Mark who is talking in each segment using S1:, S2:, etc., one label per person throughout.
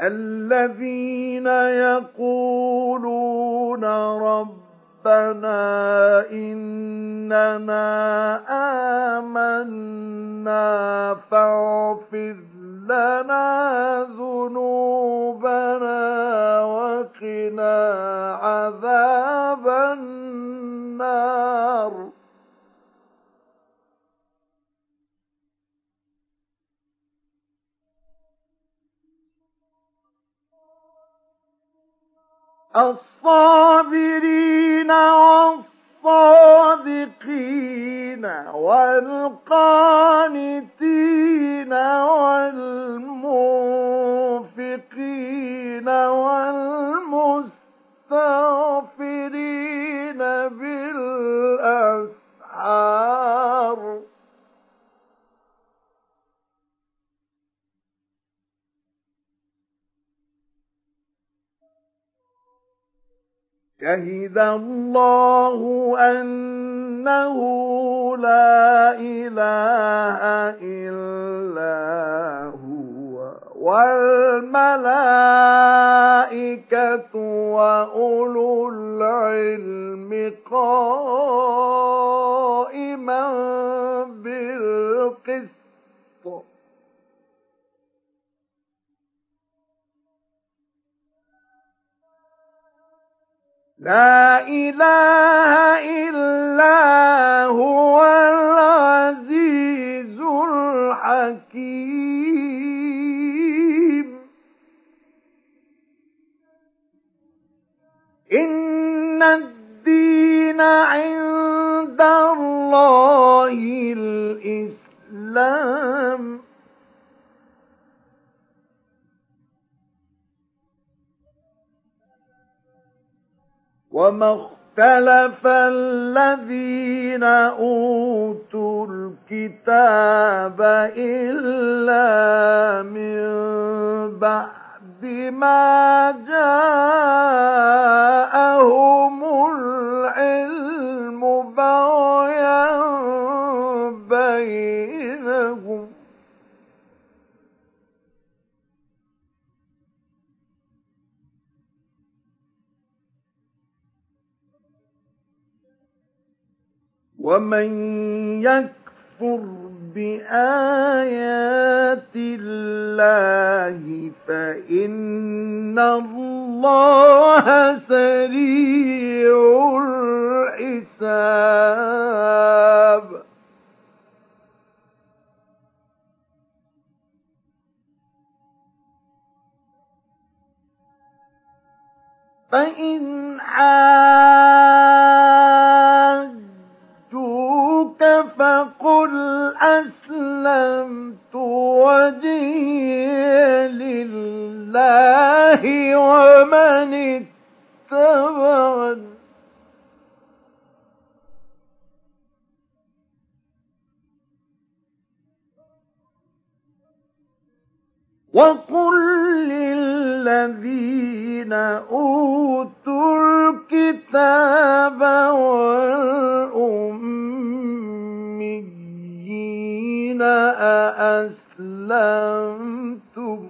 S1: الذين يقولون ربنا إننا آمنا فاغفر لنا ذنوبنا وقنا عذاب النار الصابرين والصادقين والقانتين والمنفقين والمستغفرين بالأسحار شهد الله أنه لا إله إلا هو والملائكة وأولو العلم قائما بالقسط لا إله إلا هو العزيز الحكيم إن الدين عند الله الإسلام وما اختلف الذين أوتوا الكتاب إلا من بعد ما جاءهم العلم بغيا بينهم ومن يكفر بآيات الله فإن الله سريع الحساب فإن فقل أسلمت وجهي لله ومن اتبعني وقل للذين أوتوا الكتاب والأميين أأسلمتم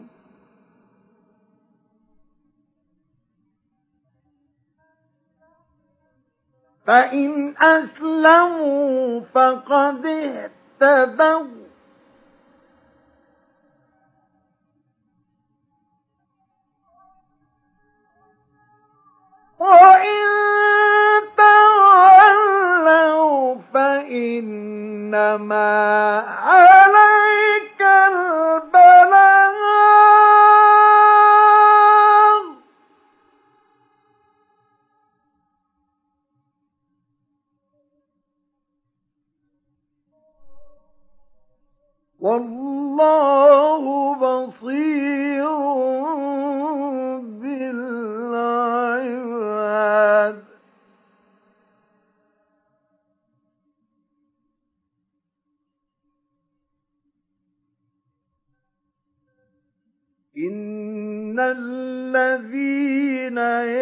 S1: فإن أسلموا فقد اهتدوا وإن تولوا فإنما عليك البلاغ والله بصير بالعباد إن الذين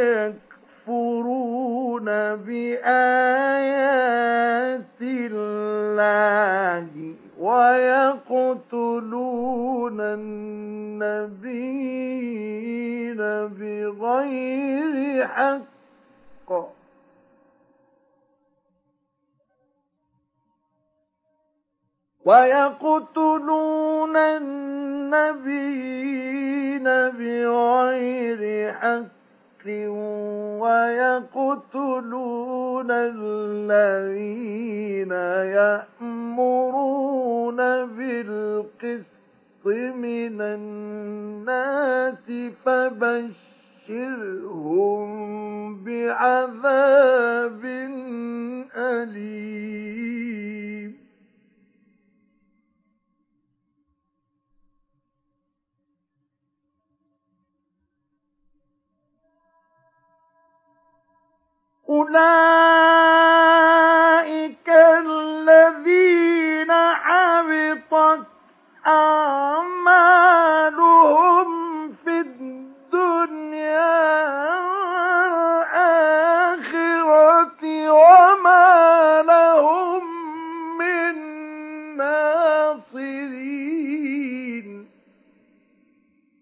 S1: يكفرون بآيات الله ويقتلون النبي بغير حق ويقتلون النبيين بغير حق ويقتلون الذين يأمرون بالقسط من الناس فبشرهم بعذاب أليم أولئك الذين حبطت أعمالهم في الدنيا والآخرة وما لهم من ناصرين